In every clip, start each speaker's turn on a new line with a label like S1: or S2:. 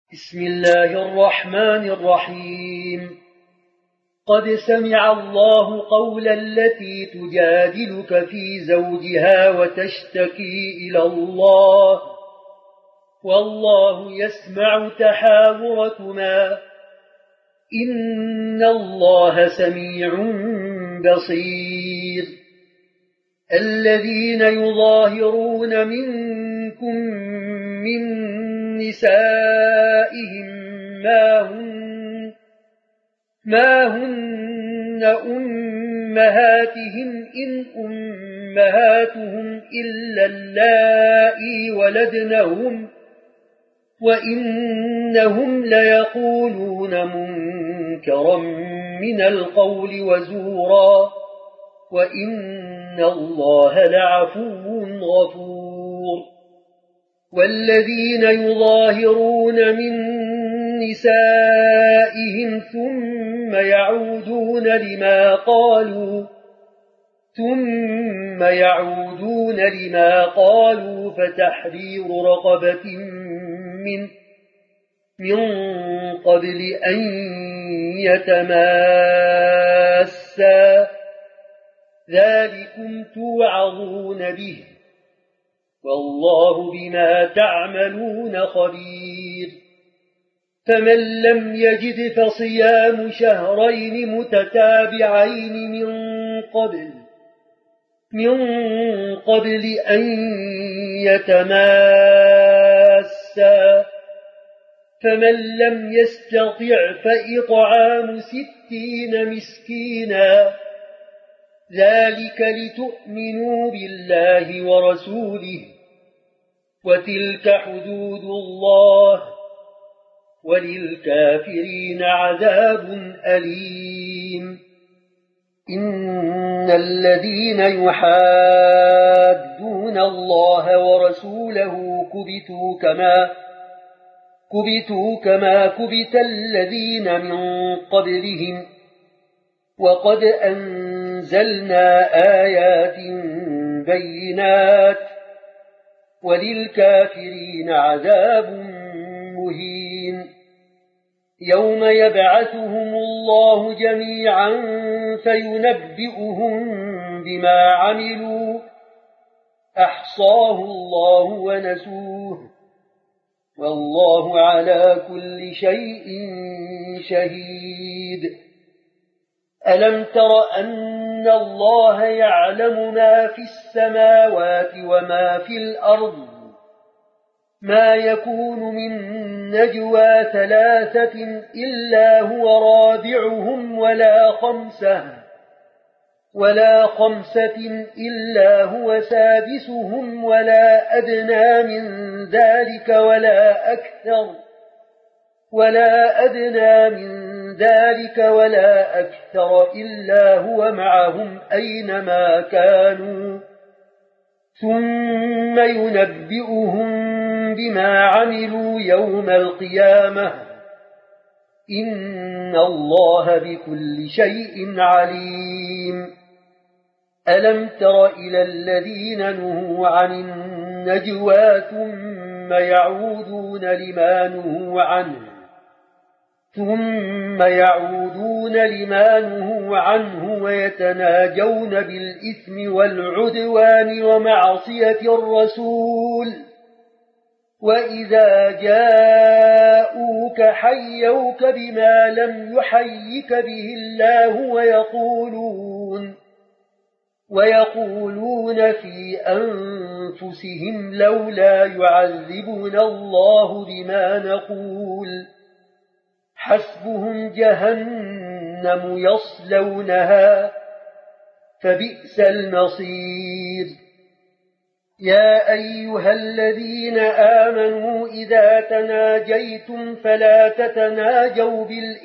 S1: بسم الله الرحمن الرحيم. قد سمع الله قول التي تجادلك في زوجها وتشتكي إلى الله والله يسمع تحاوركما إن الله سميع بصير. الذين يظاهرون منكم من نسائهم ما هن أمهاتهم إن أمهاتهم إلا اللائي ولدنهم وإنهم ليقولون منكرا من القول وزورا وإن الله لعفو غفور. والذين يظاهرون من نسائهم ثم يعودون لما قالوا فتحرير رقبة من قبل أن يتماسا ذلكم توعظون به والله بما تعملون خبير. فمن لم يجد فصيام شهرين متتابعين من قبل أن يتماسا فمن لم يستطع فإطعام 60 مسكينا ذلك لتؤمنوا بالله ورسوله وتلك حدود الله وللكافرين عذاب أليم. إن الذين يحادون الله ورسوله كبتوا كما كبت الذين من قبلهم وقد أنزلنا آيات بينات وللكافرين عذاب مهين. يوم يبعثهم الله جميعا فينبئهم بما عملوا أحصاه الله ونسوه والله على كل شيء شهيد. ألم تر أن الله يعلم ما في السماوات وما في الأرض ما يكون من نجوى 3 إلا هو رابعهم ولا خمسة إلا هو سادسهم ولا أدنى من ذلك ولا أكثر إلا هو معهم أينما كانوا ثم ينبئهم بما عملوا يوم القيامة إن الله بكل شيء عليم. ألم تر إلى الذين نهوا عن النجوى ثم يعودون لما نهوا عنه ويتناجون بالإثم والعدوان ومعصية الرسول وإذا جاءوك حيوك بما لم يحيك به الله ويقولون في أنفسهم لولا يعذبنا الله بما نقول حسبهم جهنم يصلونها فبئس المصير. يا أيها الذين آمنوا إذا تناجيتم فلا تتناجوا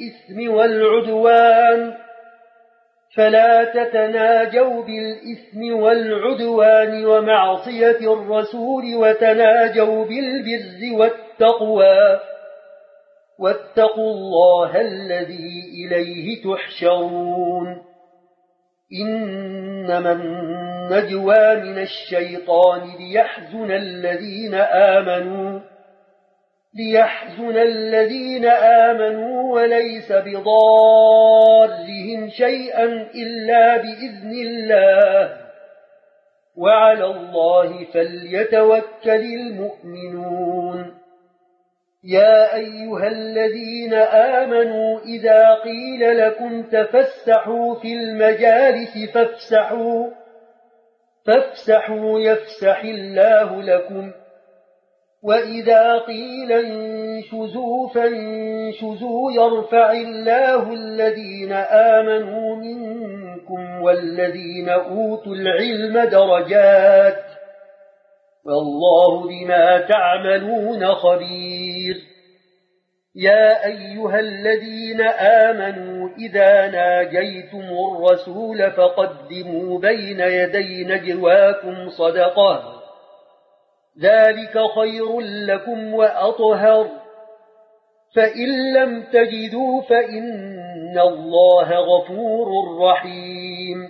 S1: بالإثم والعدوان ومعصية الرسول وتناجوا بالبر والتقوى واتقوا الله الذي إليه تحشرون. إنما النجوى من الشيطان ليحزن الذين آمنوا ليحزن الذين آمنوا وليس بضارهم شيئا إلا بإذن الله وعلى الله فليتوكل المؤمنون يا أيها الذين آمنوا إذا قيل لكم تفسحوا في المجالس فافسحوا يفسح الله لكم وإذا قيل انشزوا فانشزوا يرفع الله الذين آمنوا منكم والذين أوتوا العلم درجات والله بما تعملون خبير يا أيها الذين آمنوا إذا ناجيتم الرسول فقدموا بين يدي نجواكم صدقة ذلك خير لكم وأطهر فإن لم تجدوا فإن الله غفور رحيم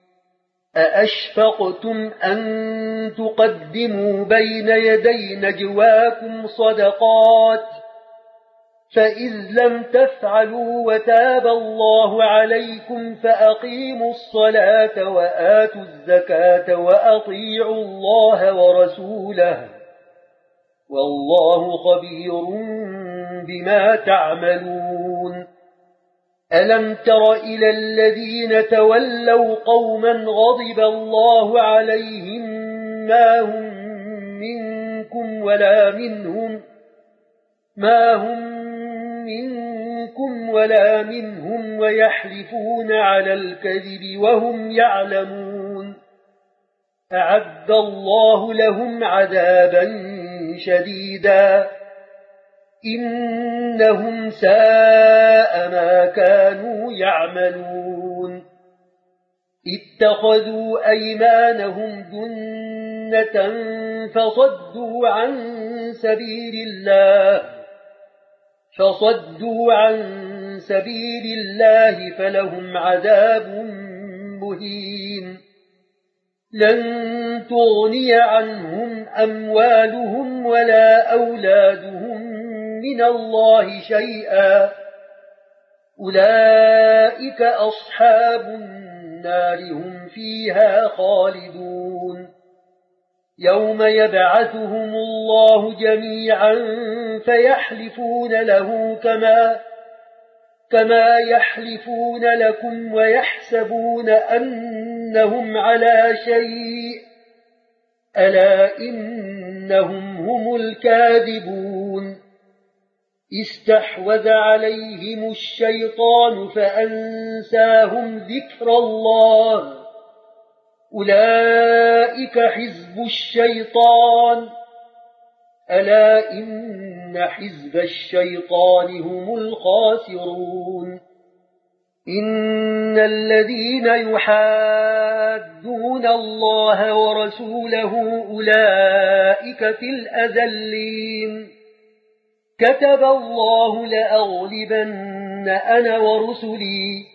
S1: أأشفقتم أن تقدموا بين يدي نجواكم صدقات فإذ لم تفعلوا وتاب الله عليكم فأقيموا الصلاة وآتوا الزكاة وأطيعوا الله ورسوله والله خبير بما تعملون ألم تر إلى الذين تولوا قوما غضب الله عليهم ما هم منكم ولا منهم ويحلفون على الكذب وهم يعلمون أعد الله لهم عذابا شديدا إنهم ساء ما كانوا يعملون اتخذوا أيمانهم جنة فصدوا عن سبيل الله فلهم عذاب مهين لن تغني عنهم أموالهم ولا أولادهم من الله شيئا أولئك أصحاب النار هم فيها خالدون يوم يبعثهم الله جميعا فيحلفون له كما يحلفون لكم ويحسبون أنهم على شيء ألا إنهم هم الكاذبون استحوذ عليهم الشيطان فأنساهم ذكر الله أولئك حزب الشيطان ألا إن حزب الشيطان هم الخاسرون إن الذين يحادون الله ورسوله أولئك في الأذلين كتب الله لأغلبن أنا ورسلي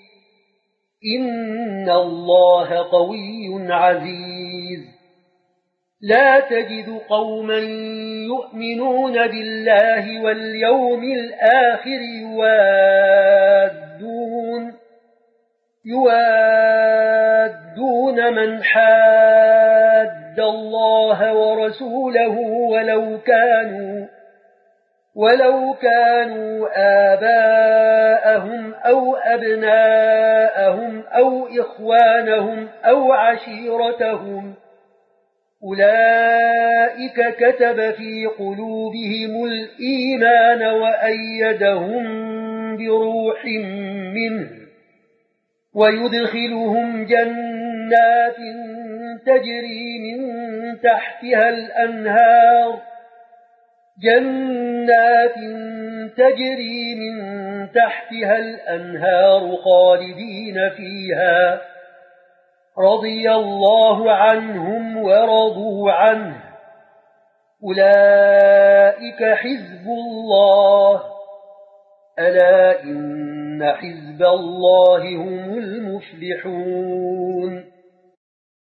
S1: إن الله قوي عزيز لا تجد قوما يؤمنون بالله واليوم الآخر يوادون من حاد الله ورسوله ولو كانوا آباءهم أو أبناءهم أو إخوانهم أو عشيرتهم أولئك كتب في قلوبهم الإيمان وأيدهم بروح منه ويدخلهم جنات تجري من تحتها الأنهار خالدين فيها رضي الله عنهم ورضوا عنه أولئك حزب الله ألا إن حزب الله هم المفلحون